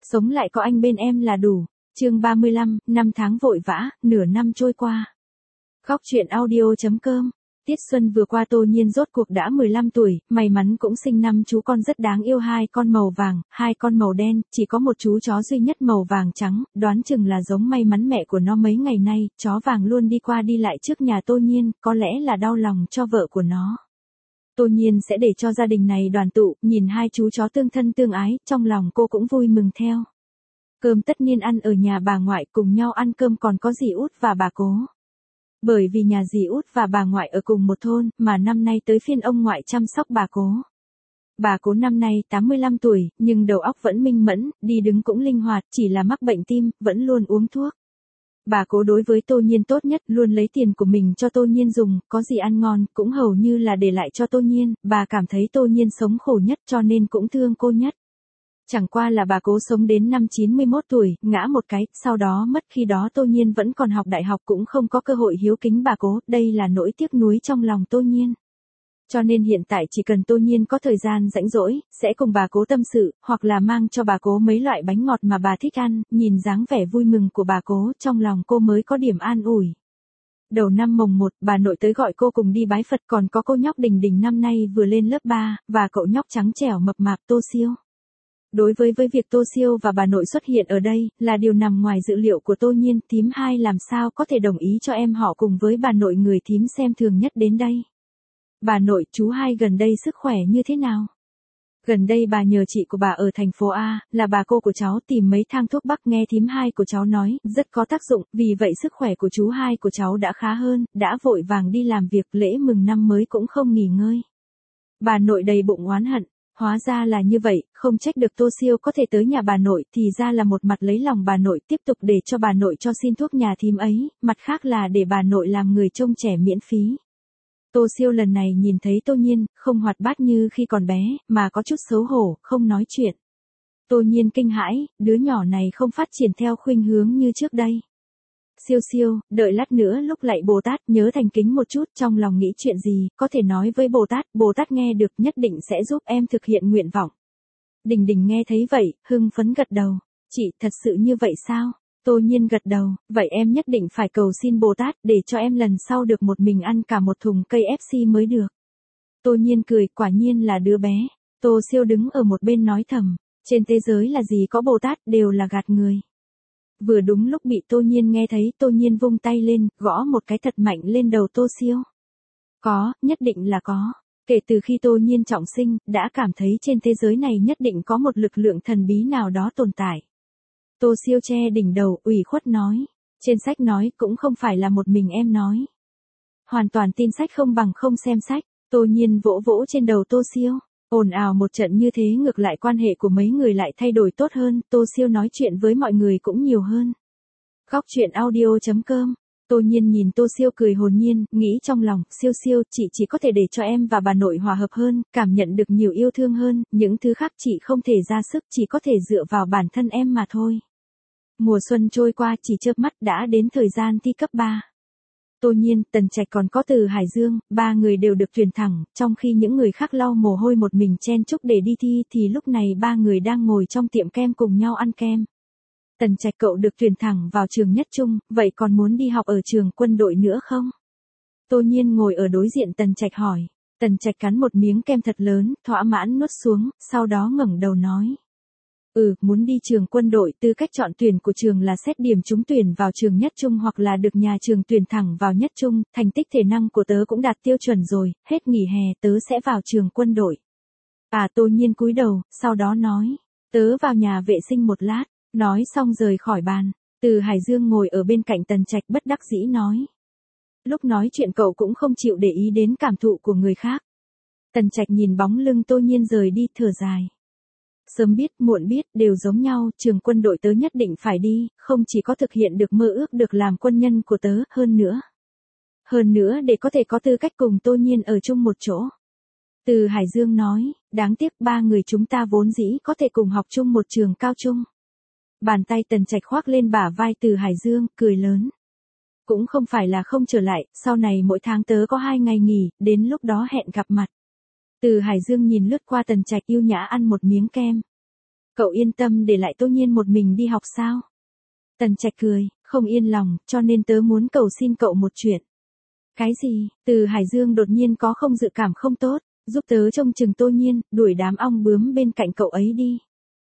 Sống lại có anh bên em là đủ. Chương 35, năm tháng vội vã, nửa năm trôi qua. Góc truyện audio.com. Tiết xuân vừa qua Tô Nhiên rốt cuộc đã 15 tuổi, may mắn cũng sinh năm chú con rất đáng yêu, 2 con màu vàng, 2 con màu đen, chỉ có một chú chó duy nhất màu vàng trắng, đoán chừng là giống may mắn mẹ của nó mấy ngày nay, chó vàng luôn đi qua đi lại trước nhà Tô Nhiên, có lẽ là đau lòng cho vợ của nó. Tô Nhiên sẽ để cho gia đình này đoàn tụ, nhìn hai chú chó tương thân tương ái, trong lòng cô cũng vui mừng theo. Cơm tất niên ăn ở nhà bà ngoại, cùng nhau ăn cơm còn có dì Út và bà Cố. Bởi vì nhà dì Út và bà ngoại ở cùng một thôn, mà năm nay tới phiên ông ngoại chăm sóc bà Cố. Bà Cố năm nay 85 tuổi, nhưng đầu óc vẫn minh mẫn, đi đứng cũng linh hoạt, chỉ là mắc bệnh tim, vẫn luôn uống thuốc. Bà Cố đối với Tô Nhiên tốt nhất, luôn lấy tiền của mình cho Tô Nhiên dùng, có gì ăn ngon, cũng hầu như là để lại cho Tô Nhiên, bà cảm thấy Tô Nhiên sống khổ nhất cho nên cũng thương cô nhất. Chẳng qua là bà Cố sống đến năm 91 tuổi, ngã một cái, sau đó mất, khi đó Tô Nhiên vẫn còn học đại học cũng không có cơ hội hiếu kính bà Cố, đây là nỗi tiếc nuối trong lòng Tô Nhiên. Cho nên hiện tại chỉ cần Tô Nhiên có thời gian rảnh rỗi, sẽ cùng bà Cố tâm sự, hoặc là mang cho bà Cố mấy loại bánh ngọt mà bà thích ăn, nhìn dáng vẻ vui mừng của bà Cố, trong lòng cô mới có điểm an ủi. Đầu năm mồng 1, bà nội tới gọi cô cùng đi bái Phật, còn có cô nhóc Đình Đình năm nay vừa lên lớp 3, và cậu nhóc trắng trẻo mập mạp Tô Siêu. Đối với việc Tô Siêu và bà nội xuất hiện ở đây, là điều nằm ngoài dự liệu của Tô Nhiên, thím hai làm sao có thể đồng ý cho em họ cùng với bà nội người thím xem thường nhất đến đây. Bà nội, chú hai gần đây sức khỏe như thế nào? Gần đây bà nhờ chị của bà ở thành phố A, là bà cô của cháu tìm mấy thang thuốc bắc, nghe thím hai của cháu nói, rất có tác dụng, vì vậy sức khỏe của chú hai của cháu đã khá hơn, đã vội vàng đi làm việc, lễ mừng năm mới cũng không nghỉ ngơi. Bà nội đầy bụng oán hận. Hóa ra là như vậy, không trách được Tô Siêu có thể tới nhà bà nội, thì ra là một mặt lấy lòng bà nội, tiếp tục để cho bà nội cho xin thuốc nhà thím ấy, mặt khác là để bà nội làm người trông trẻ miễn phí. Tô Siêu lần này nhìn thấy Tô Nhiên, không hoạt bát như khi còn bé, mà có chút xấu hổ, không nói chuyện. Tô Nhiên kinh hãi, đứa nhỏ này không phát triển theo khuynh hướng như trước đây. Siêu siêu, đợi lát nữa lúc lạy Bồ Tát nhớ thành kính một chút, trong lòng nghĩ chuyện gì, có thể nói với Bồ Tát nghe được nhất định sẽ giúp em thực hiện nguyện vọng. Đình Đình nghe thấy vậy, hưng phấn gật đầu. Chị, thật sự như vậy sao? Tô Nhiên gật đầu, vậy em nhất định phải cầu xin Bồ Tát, để cho em lần sau được một mình ăn cả một thùng cây KFC mới được. Tô Nhiên cười, quả nhiên là đứa bé. Tô Siêu đứng ở một bên nói thầm, trên thế giới là gì có Bồ Tát, đều là gạt người. Vừa đúng lúc bị Tô Nhiên nghe thấy, Tô Nhiên vung tay lên, gõ một cái thật mạnh lên đầu Tô Siêu. Có, nhất định là có. Kể từ khi Tô Nhiên trọng sinh, đã cảm thấy trên thế giới này nhất định có một lực lượng thần bí nào đó tồn tại. Tô Siêu che đỉnh đầu, ủy khuất nói. Trên sách nói, cũng không phải là một mình em nói. Hoàn toàn tin sách không bằng không xem sách. Tô Nhiên vỗ vỗ trên đầu Tô Siêu. Ồn ào một trận như thế, ngược lại quan hệ của mấy người lại thay đổi tốt hơn, Tô Siêu nói chuyện với mọi người cũng nhiều hơn. Góc truyện audio.com. Tô Nhiên nhìn Tô Siêu cười hồn nhiên, nghĩ trong lòng, Siêu siêu, chị chỉ có thể để cho em và bà nội hòa hợp hơn, cảm nhận được nhiều yêu thương hơn, những thứ khác chị không thể ra sức, chỉ có thể dựa vào bản thân em mà thôi. Mùa xuân trôi qua chỉ chớp mắt đã đến thời gian thi cấp 3. Tô Nhiên, Tần Trạch còn có Từ Hải Dương, ba người đều được tuyển thẳng, trong khi những người khác lau mồ hôi một mình chen chúc để đi thi, thì lúc này ba người đang ngồi trong tiệm kem cùng nhau ăn kem. Tần Trạch, cậu được tuyển thẳng vào trường Nhất Trung, vậy còn muốn đi học ở trường quân đội nữa không? Tô Nhiên ngồi ở đối diện Tần Trạch hỏi. Tần Trạch cắn một miếng kem thật lớn, thỏa mãn nuốt xuống, sau đó ngẩng đầu nói. Muốn đi trường quân đội, tư cách chọn tuyển của trường là xét điểm trúng tuyển vào trường Nhất Trung hoặc là được nhà trường tuyển thẳng vào Nhất Trung, thành tích thể năng của tớ cũng đạt tiêu chuẩn rồi, hết nghỉ hè tớ sẽ vào trường quân đội. Tô Nhiên cúi đầu, sau đó nói, tớ vào nhà vệ sinh một lát, nói xong rời khỏi bàn. Từ Hải Dương ngồi ở bên cạnh Tần Trạch bất đắc dĩ nói. Lúc nói chuyện cậu cũng không chịu để ý đến cảm thụ của người khác. Tần Trạch nhìn bóng lưng Tô Nhiên rời đi, thở dài. Sớm biết, muộn biết, đều giống nhau, trường quân đội tớ nhất định phải đi, không chỉ có thực hiện được mơ ước được làm quân nhân của tớ, hơn nữa để có thể có tư cách cùng Tô Nhiên ở chung một chỗ. Từ Hải Dương nói, đáng tiếc ba người chúng ta vốn dĩ có thể cùng học chung một trường cao trung. Bàn tay Tần Trạch khoác lên bả vai Từ Hải Dương, cười lớn. Cũng không phải là không trở lại, sau này mỗi tháng tớ có 2 ngày nghỉ, đến lúc đó hẹn gặp mặt. Từ Hải Dương nhìn lướt qua Tần Trạch, yêu nhã ăn một miếng kem. Cậu yên tâm để lại Tô Nhiên một mình đi học sao? Tần Trạch cười, không yên lòng, cho nên tớ muốn cầu xin cậu một chuyện. Cái gì? Từ Hải Dương đột nhiên có không dự cảm không tốt, giúp tớ trông chừng Tô Nhiên, đuổi đám ong bướm bên cạnh cậu ấy đi.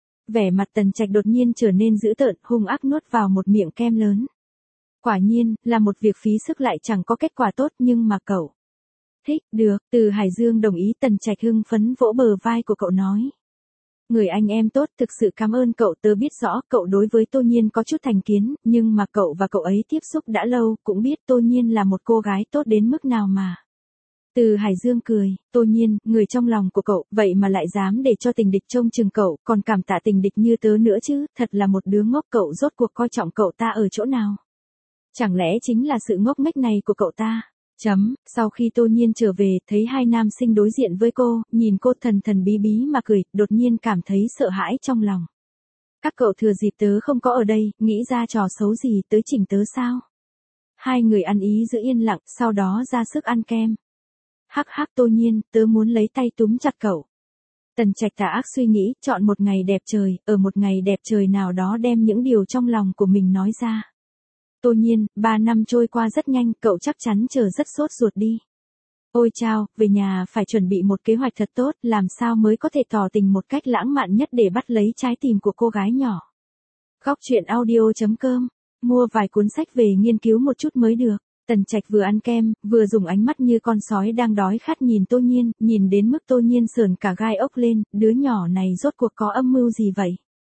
Vẻ mặt Tần Trạch đột nhiên trở nên dữ tợn, hung ác nuốt vào một miệng kem lớn. Quả nhiên, là một việc phí sức lại chẳng có kết quả tốt nhưng mà cậu. Thích, được, Từ Hải Dương đồng ý. Tần Trạch hưng phấn vỗ bờ vai của cậu nói. Người anh em tốt, thực sự cảm ơn cậu, tớ biết rõ cậu đối với Tô Nhiên có chút thành kiến, nhưng mà cậu và cậu ấy tiếp xúc đã lâu, cũng biết Tô Nhiên là một cô gái tốt đến mức nào mà. Từ Hải Dương cười, Tô Nhiên, người trong lòng của cậu, vậy mà lại dám để cho tình địch trông chừng cậu, còn cảm tạ tình địch như tớ nữa chứ, thật là một đứa ngốc. Cậu rốt cuộc coi trọng cậu ta ở chỗ nào? Chẳng lẽ chính là sự ngốc nghếch này của cậu ta? Sau khi Tô Nhiên trở về, thấy hai nam sinh đối diện với cô, nhìn cô thần thần bí bí mà cười, đột nhiên cảm thấy sợ hãi trong lòng. Các cậu thừa dịp tớ không có ở đây, nghĩ ra trò xấu gì tới chỉnh tớ sao? Hai người ăn ý giữ yên lặng, sau đó ra sức ăn kem. Hắc hắc Tô Nhiên, tớ muốn lấy tay túm chặt cậu. Tần Trạch tà ác suy nghĩ, chọn một ngày đẹp trời, ở một ngày đẹp trời nào đó đem những điều trong lòng của mình nói ra. Tô Nhiên, 3 năm trôi qua rất nhanh, cậu chắc chắn chờ rất sốt ruột đi. Ôi chao, về nhà phải chuẩn bị một kế hoạch thật tốt, làm sao mới có thể tỏ tình một cách lãng mạn nhất để bắt lấy trái tim của cô gái nhỏ. Góc truyện audio.com, mua vài cuốn sách về nghiên cứu một chút mới được. Tần Trạch vừa ăn kem, vừa dùng ánh mắt như con sói đang đói khát nhìn Tô Nhiên, nhìn đến mức Tô Nhiên sởn cả gai ốc lên, đứa nhỏ này rốt cuộc có âm mưu gì vậy?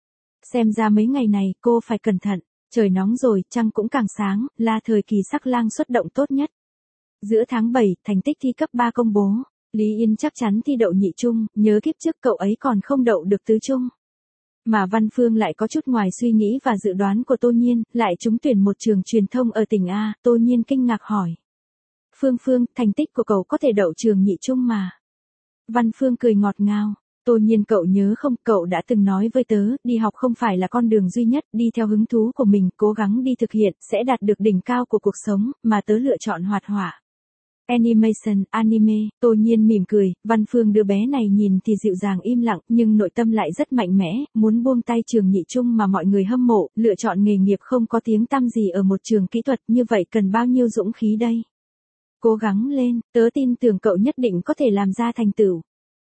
Xem ra mấy ngày này cô phải cẩn thận. Trời nóng rồi, trăng cũng càng sáng, là thời kỳ sắc lang xuất động tốt nhất. Giữa tháng 7, thành tích thi cấp 3 công bố. Lý Yên chắc chắn thi đậu nhị trung, nhớ kiếp trước cậu ấy còn không đậu được tứ trung. Mà Văn Phương lại có chút ngoài suy nghĩ và dự đoán của Tô Nhiên, lại trúng tuyển một trường truyền thông ở tỉnh A. Tô Nhiên kinh ngạc hỏi. Phương, thành tích của cậu có thể đậu trường nhị trung mà. Văn Phương cười ngọt ngào. Tô Nhiên cậu nhớ không, cậu đã từng nói với tớ, đi học không phải là con đường duy nhất, đi theo hứng thú của mình, cố gắng đi thực hiện, sẽ đạt được đỉnh cao của cuộc sống, mà tớ lựa chọn hoạt họa. Animation, anime, Tô Nhiên mỉm cười, Văn Phương đứa bé này nhìn thì dịu dàng im lặng, nhưng nội tâm lại rất mạnh mẽ, muốn buông tay trường nhị trung mà mọi người hâm mộ, lựa chọn nghề nghiệp không có tiếng tăm gì ở một trường kỹ thuật, như vậy cần bao nhiêu dũng khí đây? Cố gắng lên, tớ tin tưởng cậu nhất định có thể làm ra thành tựu.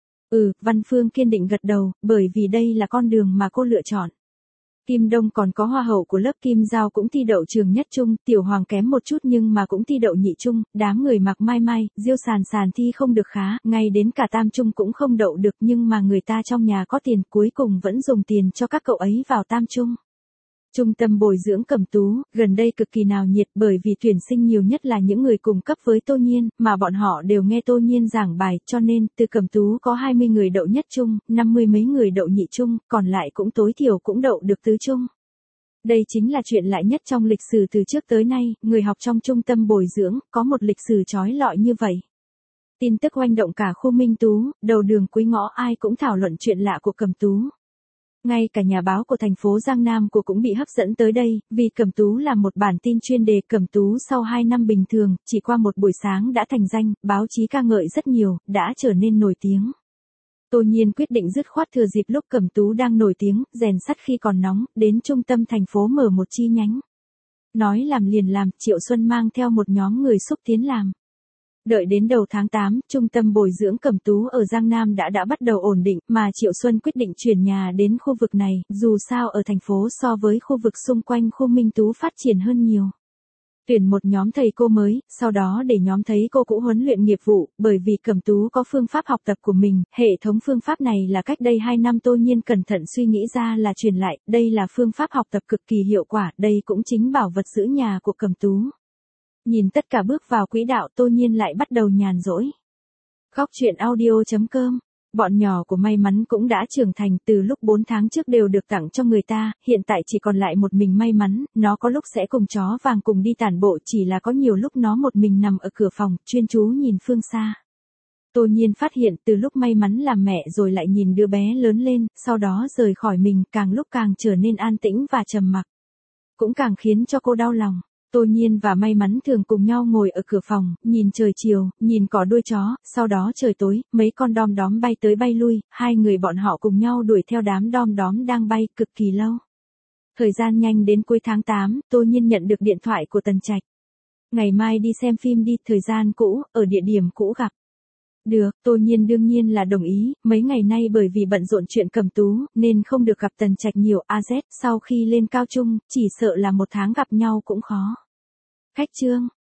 Văn Phương kiên định gật đầu, bởi vì đây là con đường mà cô lựa chọn. Kim Đông còn có hoa hậu của lớp Kim Giao cũng thi đậu trường nhất trung, Tiểu Hoàng kém một chút nhưng mà cũng thi đậu nhị trung, đám người Mạc Mai Mai, Diêu Sàn Sàn thi không được khá, ngay đến cả tam trung cũng không đậu được, nhưng mà người ta trong nhà có tiền, cuối cùng vẫn dùng tiền cho các cậu ấy vào tam trung. Trung tâm bồi dưỡng Cẩm Tú, gần đây cực kỳ náo nhiệt bởi vì tuyển sinh nhiều nhất là những người cùng cấp với Tô Nhiên, mà bọn họ đều nghe Tô Nhiên giảng bài, cho nên, từ Cẩm Tú có 20 người đậu nhất trung, 50 mấy người đậu nhị trung, còn lại cũng tối thiểu cũng đậu được tứ trung. Đây chính là chuyện lạ nhất trong lịch sử từ trước tới nay, người học trong trung tâm bồi dưỡng, có một lịch sử chói lọi như vậy. Tin tức oanh động cả khu Minh Tú, đầu đường cuối ngõ ai cũng thảo luận chuyện lạ của Cẩm Tú. Ngay cả nhà báo của thành phố Giang Nam của cũng bị hấp dẫn tới đây, vì Cẩm Tú là một bản tin chuyên đề. Cẩm Tú sau 2 năm bình thường, chỉ qua một buổi sáng đã thành danh, báo chí ca ngợi rất nhiều, đã trở nên nổi tiếng. Tô Nhiên quyết định dứt khoát thừa dịp lúc Cẩm Tú đang nổi tiếng, rèn sắt khi còn nóng, đến trung tâm thành phố mở một chi nhánh. Nói làm liền làm, Triệu Xuân mang theo một nhóm người xúc tiến làm. Đợi đến đầu tháng 8, trung tâm bồi dưỡng Cẩm Tú ở Giang Nam đã bắt đầu ổn định, mà Triệu Xuân quyết định chuyển nhà đến khu vực này, dù sao ở thành phố so với khu vực xung quanh khu Minh Tú phát triển hơn nhiều. Tuyển một nhóm thầy cô mới, sau đó để nhóm thầy cô cũ huấn luyện nghiệp vụ, bởi vì Cẩm Tú có phương pháp học tập của mình, hệ thống phương pháp này là cách đây 2 năm Tô Nhiên cẩn thận suy nghĩ ra là truyền lại, đây là phương pháp học tập cực kỳ hiệu quả, đây cũng chính bảo vật giữ nhà của Cẩm Tú. Nhìn tất cả bước vào quỹ đạo, Tô Nhiên lại bắt đầu nhàn rỗi. Góc truyện audio.com, bọn nhỏ của May Mắn cũng đã trưởng thành, từ lúc 4 tháng trước đều được tặng cho người ta, hiện tại chỉ còn lại một mình May Mắn, nó có lúc sẽ cùng chó vàng cùng đi tản bộ, chỉ là có nhiều lúc nó một mình nằm ở cửa phòng, chuyên chú nhìn phương xa. Tô Nhiên phát hiện từ lúc May Mắn làm mẹ rồi lại nhìn đứa bé lớn lên, sau đó rời khỏi mình, càng lúc càng trở nên an tĩnh và trầm mặc. Cũng càng khiến cho cô đau lòng. Tô Nhiên và May Mắn thường cùng nhau ngồi ở cửa phòng, nhìn trời chiều, nhìn cỏ đuôi chó, sau đó trời tối, mấy con đom đóm bay tới bay lui, hai người bọn họ cùng nhau đuổi theo đám đom đóm đang bay cực kỳ lâu. Thời gian nhanh đến cuối tháng 8, Tô Nhiên nhận được điện thoại của Tần Trạch. Ngày mai đi xem phim đi, thời gian cũ, ở địa điểm cũ gặp. Được, Tô Nhiên đương nhiên là đồng ý, mấy ngày nay bởi vì bận rộn chuyện Cẩm Tú, nên không được gặp Tần Trạch nhiều. AZ, sau khi lên cao trung, chỉ sợ là một tháng gặp nhau cũng khó. Khách Trương,